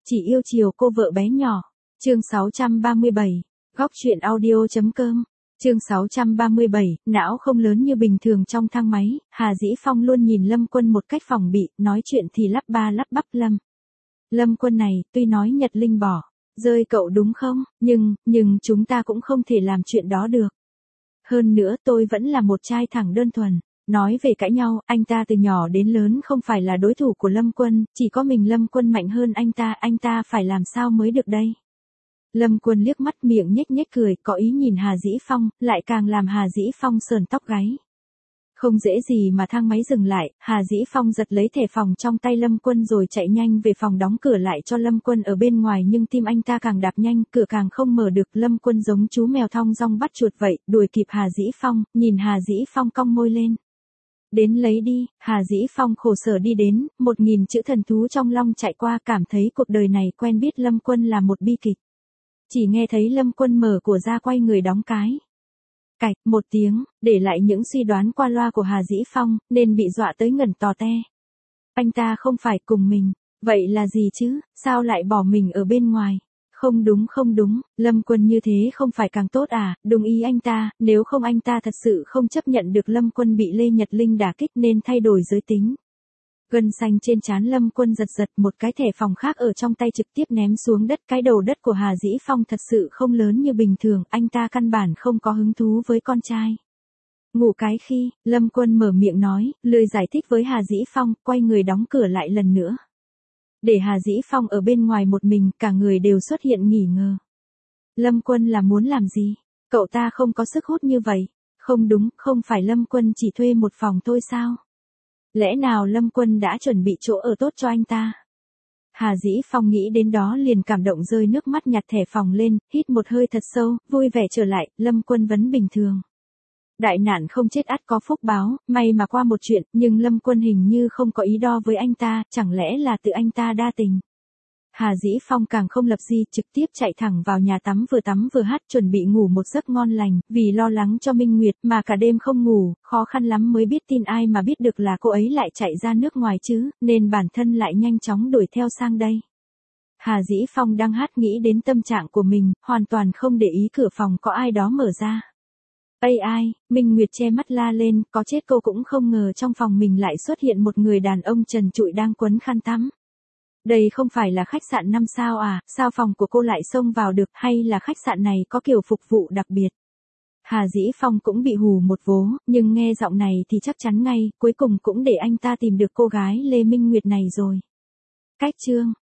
Chỉ yêu chiều cô vợ bé nhỏ. Chương 637. Góc truyện audio.com. Chương 637, não không lớn như bình thường trong thang máy, Hà Dĩ Phong luôn nhìn Lâm Quân một cách phòng bị, nói chuyện thì lắp ba lắp bắp Lâm Quân này, tuy nói Nhật Linh bỏ rơi cậu đúng không, nhưng chúng ta cũng không thể làm chuyện đó được. Hơn nữa tôi vẫn là một trai thẳng đơn thuần. Nói về cãi nhau, anh ta từ nhỏ đến lớn không phải là đối thủ của Lâm Quân, chỉ có mình Lâm Quân mạnh hơn anh ta phải làm sao mới được đây. Lâm Quân liếc mắt miệng nhếch nhếch cười, có ý nhìn Hà Dĩ Phong, lại càng làm Hà Dĩ Phong sờn tóc gáy. Không dễ gì mà thang máy dừng lại, Hà Dĩ Phong giật lấy thẻ phòng trong tay Lâm Quân rồi chạy nhanh về phòng đóng cửa lại cho Lâm Quân ở bên ngoài, nhưng tim anh ta càng đạp nhanh, cửa càng không mở được. Lâm Quân giống chú mèo thong dong bắt chuột vậy, đuổi kịp Hà Dĩ Phong, nhìn Hà Dĩ Phong cong môi lên. Đến lấy đi, Hà Dĩ Phong khổ sở đi đến, 1000 chữ thần thú trong long chạy qua, cảm thấy cuộc đời này quen biết Lâm Quân là một bi kịch. Chỉ nghe thấy Lâm Quân mở của ra quay người đóng cái cạch một tiếng, để lại những suy đoán qua loa của Hà Dĩ Phong, nên bị dọa tới ngẩn tò te. Anh ta không phải cùng mình, vậy là gì chứ, sao lại bỏ mình ở bên ngoài? Không đúng, Lâm Quân như thế không phải càng tốt à, đúng ý anh ta, nếu không anh ta thật sự không chấp nhận được Lâm Quân bị Lê Nhật Linh đả kích nên thay đổi giới tính. Gân xanh trên trán Lâm Quân giật, một cái thẻ phòng khác ở trong tay trực tiếp ném xuống đất. Cái đầu đất của Hà Dĩ Phong thật sự không lớn như bình thường, anh ta căn bản không có hứng thú với con trai. Ngủ cái khi, Lâm Quân mở miệng nói, lười giải thích với Hà Dĩ Phong, quay người đóng cửa lại lần nữa. Để Hà Dĩ Phong ở bên ngoài một mình, cả người đều xuất hiện nghỉ ngờ. Lâm Quân là muốn làm gì? Cậu ta không có sức hút như vậy. Không đúng, không phải Lâm Quân chỉ thuê một phòng thôi sao? Lẽ nào Lâm Quân đã chuẩn bị chỗ ở tốt cho anh ta? Hà Dĩ Phong nghĩ đến đó liền cảm động rơi nước mắt, nhặt thẻ phòng lên, hít một hơi thật sâu, vui vẻ trở lại. Lâm Quân vẫn bình thường. Đại nạn không chết ắt có phúc báo, may mà qua một chuyện, nhưng Lâm Quân hình như không có ý đo với anh ta, chẳng lẽ là tự anh ta đa tình. Hà Dĩ Phong càng không lập gì, trực tiếp chạy thẳng vào nhà tắm vừa hát, chuẩn bị ngủ một giấc ngon lành, vì lo lắng cho Minh Nguyệt mà cả đêm không ngủ, khó khăn lắm mới biết tin, ai mà biết được là cô ấy lại chạy ra nước ngoài chứ, nên bản thân lại nhanh chóng đuổi theo sang đây. Hà Dĩ Phong đang hát nghĩ đến tâm trạng của mình, hoàn toàn không để ý cửa phòng có ai đó mở ra. Ai, Minh Nguyệt che mắt la lên, có chết cô cũng không ngờ trong phòng mình lại xuất hiện một người đàn ông trần trụi đang quấn khăn tắm. Đây không phải là khách sạn 5 sao à, sao phòng của cô lại xông vào được, hay là khách sạn này có kiểu phục vụ đặc biệt? Hà Dĩ Phong cũng bị hù một vố, nhưng nghe giọng này thì chắc chắn ngay, cuối cùng cũng để anh ta tìm được cô gái Lê Minh Nguyệt này rồi. Cách chương